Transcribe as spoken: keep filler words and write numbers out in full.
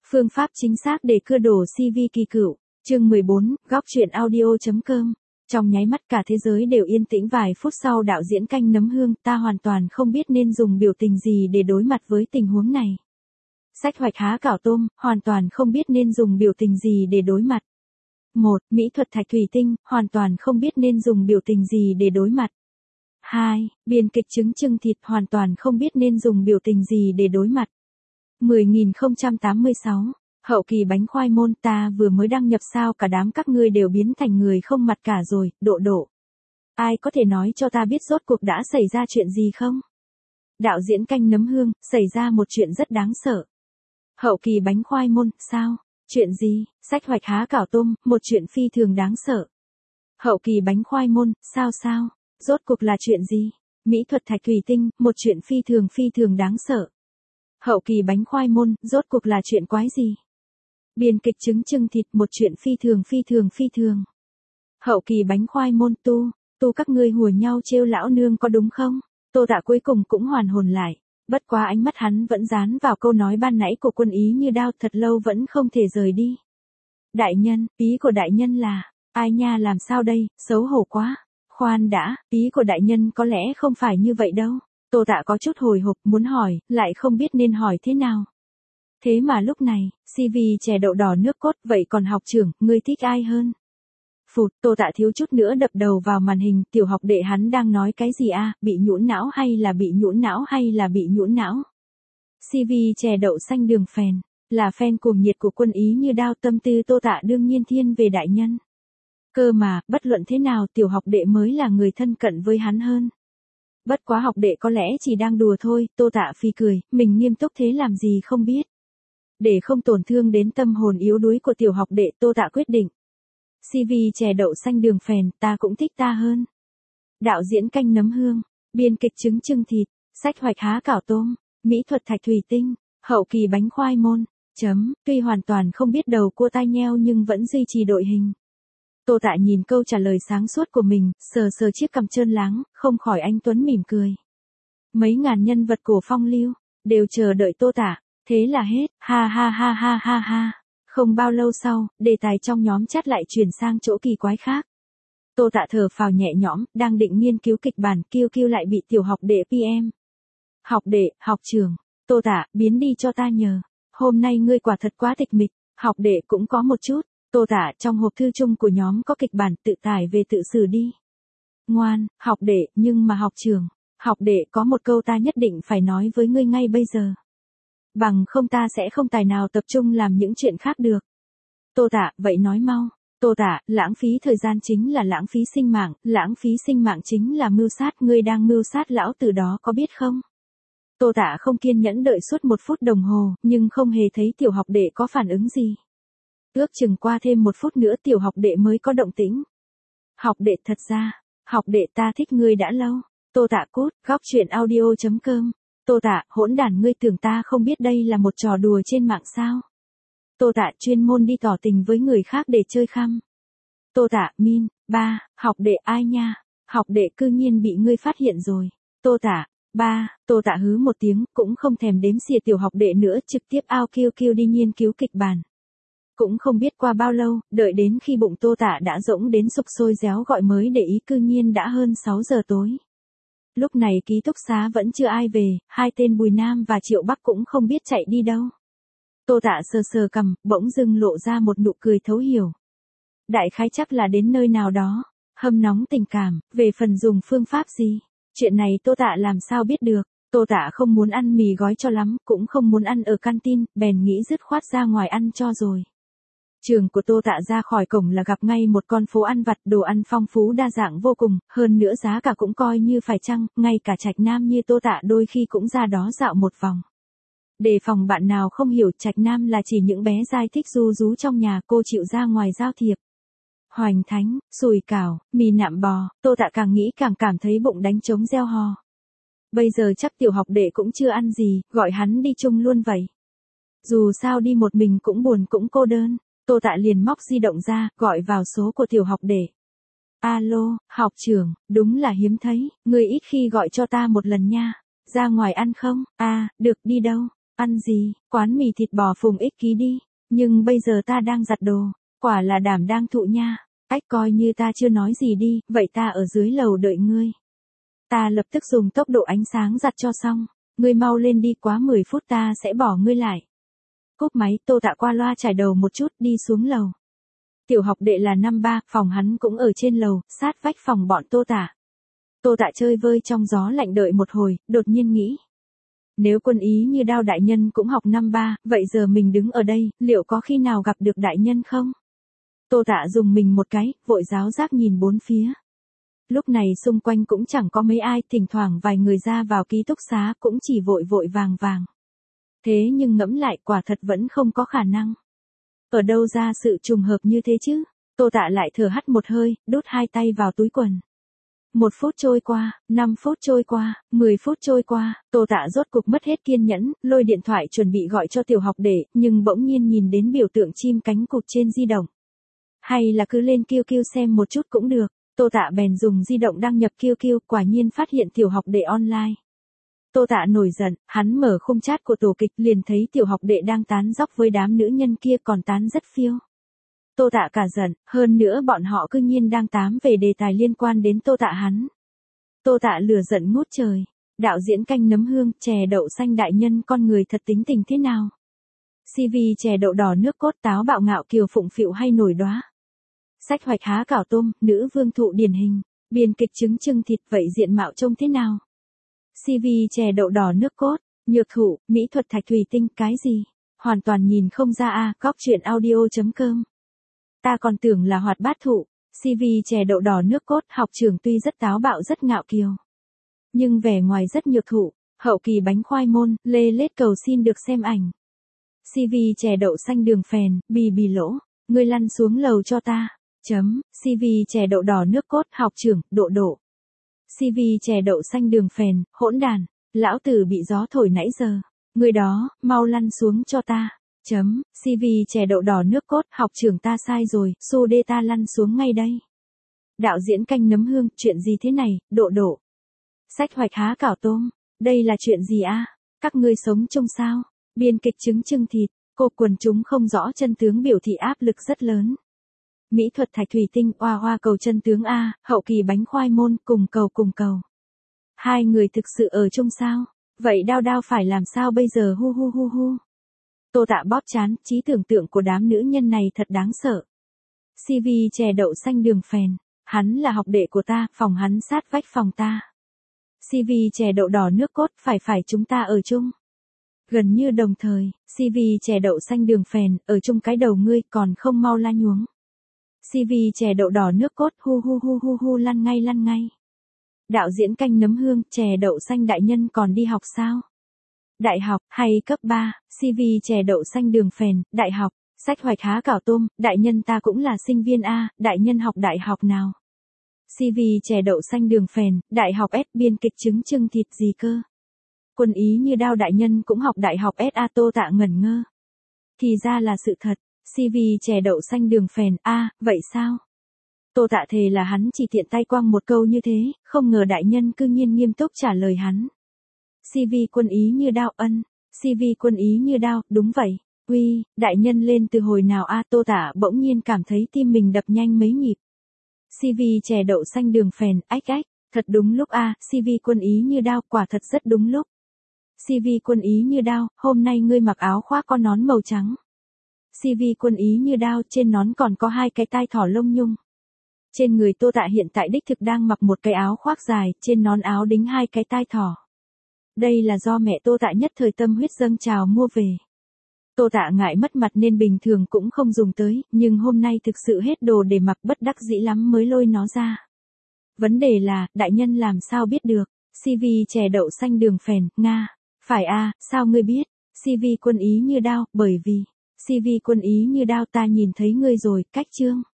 Phương pháp chính xác để cưa đổ xê vê kỳ cựu. Chương mười bốn, góc truyện audio.com. Trong nháy mắt cả thế giới đều yên tĩnh vài phút sau đạo diễn canh nấm hương, ta hoàn toàn không biết nên dùng biểu tình gì để đối mặt với tình huống này. Sách hoạch há cảo tôm, hoàn toàn không biết nên dùng biểu tình gì để đối mặt. một. Mỹ thuật thạch thủy tinh, hoàn toàn không biết nên dùng biểu tình gì để đối mặt. hai. Biên kịch trứng trưng thịt, hoàn toàn không biết nên dùng biểu tình gì để đối mặt. mười nghìn không trăm tám mươi sáu. Hậu kỳ bánh khoai môn, ta vừa mới đăng nhập sao cả đám các ngươi đều biến thành người không mặt cả rồi, độ độ. Ai có thể nói cho ta biết rốt cuộc đã xảy ra chuyện gì không? Đạo diễn canh nấm hương, xảy ra một chuyện rất đáng sợ. Hậu kỳ bánh khoai môn, sao? Chuyện gì? Sách hoạch há cảo tôm, một chuyện phi thường đáng sợ. Hậu kỳ bánh khoai môn, sao sao? Rốt cuộc là chuyện gì? Mỹ thuật thạch thủy tinh, một chuyện phi thường phi thường đáng sợ. Hậu kỳ bánh khoai môn, rốt cuộc là chuyện quái gì? Biên kịch trứng trưng thịt, một chuyện phi thường phi thường phi thường. Hậu kỳ bánh khoai môn, tu, tu các ngươi hùa nhau trêu lão nương có đúng không? Tô Tạ cuối cùng cũng hoàn hồn lại, bất quá ánh mắt hắn vẫn dán vào câu nói ban nãy của Quân Ý Như đao, thật lâu vẫn không thể rời đi. Đại nhân, ý của đại nhân là, ai nha, làm sao đây, xấu hổ quá. Khoan đã, ý của đại nhân có lẽ không phải như vậy đâu. Tô Tạ có chút hồi hộp muốn hỏi, lại không biết nên hỏi thế nào. Thế mà lúc này, xê vê chè đậu đỏ nước cốt, vậy còn học trưởng, ngươi thích ai hơn? Phụt, Tô Tạ thiếu chút nữa đập đầu vào màn hình, tiểu học đệ hắn đang nói cái gì a, bị nhũn não hay là bị nhũn não hay là bị nhũn não? xê vê chè đậu xanh đường phèn, là fan cuồng nhiệt của Quân Ý Như đao, tâm tư Tô Tạ đương nhiên thiên về đại nhân. Cơ mà, bất luận thế nào tiểu học đệ mới là người thân cận với hắn hơn. Bất quá học đệ có lẽ chỉ đang đùa thôi, Tô Tạ phi cười, mình nghiêm túc thế làm gì không biết. Để không tổn thương đến tâm hồn yếu đuối của tiểu học đệ, Tô Tạ quyết định. xê vê chè đậu xanh đường phèn, ta cũng thích ta hơn. Đạo diễn canh nấm hương, biên kịch trứng trưng thịt, sách hoạch há cảo tôm, mỹ thuật thạch thủy tinh, hậu kỳ bánh khoai môn, chấm, tuy hoàn toàn không biết đầu cua tai nheo nhưng vẫn duy trì đội hình. Tô Tạ nhìn câu trả lời sáng suốt của mình, sờ sờ chiếc cằm trơn láng, không khỏi anh tuấn mỉm cười. Mấy ngàn nhân vật cổ phong lưu, đều chờ đợi Tô Tạ, thế là hết, ha ha ha ha ha ha. Không bao lâu sau, đề tài trong nhóm chat lại chuyển sang chỗ kỳ quái khác. Tô Tạ thở phào nhẹ nhõm, đang định nghiên cứu kịch bản, kêu kêu lại bị tiểu học đệ pê em. Học đệ, học trưởng, Tô Tạ, biến đi cho ta nhờ. Hôm nay ngươi quả thật quá tịch mịch, học đệ cũng có một chút. Tô Tạ, trong hộp thư chung của nhóm có kịch bản, tự tải về tự xử đi. Ngoan, học đệ, nhưng mà học trưởng, học đệ có một câu ta nhất định phải nói với ngươi ngay bây giờ. Bằng không ta sẽ không tài nào tập trung làm những chuyện khác được. Tô Tạ, vậy nói mau. Tô Tạ, lãng phí thời gian chính là lãng phí sinh mạng, lãng phí sinh mạng chính là mưu sát, ngươi đang mưu sát lão tử đó có biết không? Tô Tạ không kiên nhẫn đợi suốt một phút đồng hồ, nhưng không hề thấy tiểu học đệ có phản ứng gì. Ước chừng qua thêm một phút nữa tiểu học đệ mới có động tĩnh. Học đệ, thật ra, học đệ ta thích ngươi đã lâu. Tô Tạ cút, góc truyện audio.com. Tô Tạ, hỗn đản, ngươi tưởng ta không biết đây là một trò đùa trên mạng sao? Tô Tạ, chuyên môn đi tỏ tình với người khác để chơi khăm. Tô Tạ, min, ba, học đệ, ai nha? Học đệ cư nhiên bị ngươi phát hiện rồi. Tô Tạ, ba, Tô Tạ hứ một tiếng, cũng không thèm đếm xỉa tiểu học đệ nữa, trực tiếp ao kêu kêu đi nghiên cứu kịch bản. Cũng không biết qua bao lâu, đợi đến khi bụng Tô Tạ đã rỗng đến sục sôi réo gọi mới để ý, cư nhiên đã hơn sáu giờ tối. Lúc này ký túc xá vẫn chưa ai về, hai tên Bùi Nam và Triệu Bắc cũng không biết chạy đi đâu. Tô Tạ sờ sờ cằm, bỗng dưng lộ ra một nụ cười thấu hiểu. Đại khái chắc là đến nơi nào đó, hâm nóng tình cảm, về phần dùng phương pháp gì, chuyện này Tô Tạ làm sao biết được. Tô Tạ không muốn ăn mì gói cho lắm, cũng không muốn ăn ở canteen, bèn nghĩ dứt khoát ra ngoài ăn cho rồi. Trường của Tô Tạ ra khỏi cổng là gặp ngay một con phố ăn vặt, đồ ăn phong phú đa dạng vô cùng, hơn nữa giá cả cũng coi như phải chăng, ngay cả trạch nam như Tô Tạ đôi khi cũng ra đó dạo một vòng. Đề phòng bạn nào không hiểu, trạch nam là chỉ những bé dai thích ru rú trong nhà, cô chịu ra ngoài giao thiệp. Hoành thánh, sùi cảo, mì nạm bò, Tô Tạ càng nghĩ càng cảm thấy bụng đánh trống reo hò. Bây giờ chắc tiểu học đệ cũng chưa ăn gì, gọi hắn đi chung luôn vậy. Dù sao đi một mình cũng buồn cũng cô đơn. Tô Tạ liền móc di động ra, gọi vào số của tiểu học đệ. Alo, học trưởng, đúng là hiếm thấy, người ít khi gọi cho ta một lần nha. Ra ngoài ăn không? À, được, đi đâu? Ăn gì, quán mì thịt bò Phùng Ích Ký đi, nhưng bây giờ ta đang giặt đồ, quả là đảm đang thụ nha. Cách coi như ta chưa nói gì đi, vậy ta ở dưới lầu đợi ngươi. Ta lập tức dùng tốc độ ánh sáng giặt cho xong, ngươi mau lên đi, quá mười phút ta sẽ bỏ ngươi lại. Cúp máy, Tô Tạ qua loa trải đầu một chút đi xuống lầu. Tiểu học đệ là năm ba, phòng hắn cũng ở trên lầu, sát vách phòng bọn Tô Tạ. Tô Tạ chơi vơi trong gió lạnh đợi một hồi, đột nhiên nghĩ. Nếu Quân Ý Như Đao đại nhân cũng học năm ba, vậy giờ mình đứng ở đây, liệu có khi nào gặp được đại nhân không? Tô Tạ dùng mình một cái, vội ráo rác nhìn bốn phía. Lúc này xung quanh cũng chẳng có mấy ai, thỉnh thoảng vài người ra vào ký túc xá cũng chỉ vội vội vàng vàng. Thế nhưng ngẫm lại quả thật vẫn không có khả năng. Ở đâu ra sự trùng hợp như thế chứ? Tô Tạ lại thở hắt một hơi, đút hai tay vào túi quần. Một phút trôi qua, năm phút trôi qua, mười phút trôi qua, Tô Tạ rốt cục mất hết kiên nhẫn, lôi điện thoại chuẩn bị gọi cho tiểu học đệ, nhưng bỗng nhiên nhìn đến biểu tượng chim cánh cụt trên di động. Hay là cứ lên Q Q xem một chút cũng được. Tô Tạ bèn dùng di động đăng nhập Q Q, quả nhiên phát hiện tiểu học đệ online. Tô Tạ nổi giận, hắn mở khung chat của tổ kịch liền thấy tiểu học đệ đang tán dóc với đám nữ nhân kia, còn tán rất phiêu. Tô Tạ cả giận, hơn nữa bọn họ cư nhiên đang tám về đề tài liên quan đến Tô Tạ hắn. Tô Tạ lửa giận ngút trời. Đạo diễn canh nấm hương, chè đậu xanh đại nhân con người thật tính tình thế nào? xê vê chè đậu đỏ nước cốt, táo bạo ngạo kiều phụng phịu hay nổi đóa? Sách hoạch há cảo tôm, nữ vương thụ điển hình, biên kịch trứng trưng thịt, vậy diện mạo trông thế nào? xê vê chè đậu đỏ nước cốt, nhược thụ, mỹ thuật thạch thủy tinh, cái gì? Hoàn toàn nhìn không ra a. Góc truyện audio.com. Ta còn tưởng là hoạt bát thụ. xê vê chè đậu đỏ nước cốt, học trưởng tuy rất táo bạo rất ngạo kiều, nhưng vẻ ngoài rất nhược thụ, hậu kỳ bánh khoai môn, lê lết cầu xin được xem ảnh. xê vê chè đậu xanh đường phèn, bì bì lỗ, ngươi lăn xuống lầu cho ta. Chấm, xê vê chè đậu đỏ nước cốt, học trưởng, độ độ. xê vê chè đậu xanh đường phèn, hỗn đàn, lão tử bị gió thổi nãy giờ. Người đó, mau lăn xuống cho ta. Chấm, xê vê chè đậu đỏ nước cốt, học trưởng ta sai rồi, su đê ta lăn xuống ngay đây. Đạo diễn canh nấm hương, chuyện gì thế này, độ độ. Sách hoạch há cảo tôm, đây là chuyện gì a? Các ngươi sống chung sao? Biên kịch trứng trưng thịt, cô quần chúng không rõ chân tướng biểu thị áp lực rất lớn. Mỹ thuật thạch thủy tinh, oa oa cầu chân tướng a, hậu kỳ bánh khoai môn, cùng cầu cùng cầu. Hai người thực sự ở chung sao? Vậy Đao Đao phải làm sao bây giờ, hu hu hu hu. Tô Tạ bóp chán, trí tưởng tượng của đám nữ nhân này thật đáng sợ. xê vê chè đậu xanh đường phèn, hắn là học đệ của ta, phòng hắn sát vách phòng ta. xê vê chè đậu đỏ nước cốt, phải phải chúng ta ở chung. Gần như đồng thời, xê vê chè đậu xanh đường phèn, ở chung cái đầu ngươi, còn không mau la nhuống. xê vê chè đậu đỏ nước cốt, hu hu hu hu hu lăn ngay lăn ngay. Đạo diễn canh nấm hương, chè đậu xanh đại nhân còn đi học sao? Đại học, hay cấp ba, xê vê chè đậu xanh đường phèn, đại học, sách hoạch há cảo tôm, đại nhân ta cũng là sinh viên a, đại nhân học đại học nào? xê vê chè đậu xanh đường phèn, đại học S, biên kịch trứng trưng thịt gì cơ? Quân Ý Như Đao đại nhân cũng học đại học S a. Tô Tạ ngẩn ngơ. Thì ra là sự thật, xê vê chè đậu xanh đường phèn, a, à, vậy sao? Tô Tạ thề là hắn chỉ tiện tay quăng một câu như thế, không ngờ đại nhân cư nhiên nghiêm túc trả lời hắn. xê vê Quân Ý Như Đao, ân, xê vê Quân Ý Như Đao, đúng vậy. Uy, đại nhân lên từ hồi nào a? Tô Tạ bỗng nhiên cảm thấy tim mình đập nhanh mấy nhịp. xê vê chè đậu xanh đường phèn, ách ách, thật đúng lúc a, xê vê Quân Ý Như Đao, quả thật rất đúng lúc. xê vê Quân Ý Như Đao, hôm nay ngươi mặc áo khoác có nón màu trắng. xê vê Quân Ý Như Đao, trên nón còn có hai cái tai thỏ lông nhung. Trên người Tô Tạ hiện tại đích thực đang mặc một cái áo khoác dài, trên nón áo đính hai cái tai thỏ. Đây là do mẹ Tô Tạ nhất thời tâm huyết dâng trào mua về. Tô Tạ ngại mất mặt nên bình thường cũng không dùng tới, nhưng hôm nay thực sự hết đồ để mặc, bất đắc dĩ lắm mới lôi nó ra. Vấn đề là, đại nhân làm sao biết được, xê vê chè đậu xanh đường phèn, Nga. Phải a, sao ngươi biết? xê vê Quân Ý Như Đao, bởi vì, xê vê Quân Ý Như Đao ta nhìn thấy ngươi rồi, cách chương.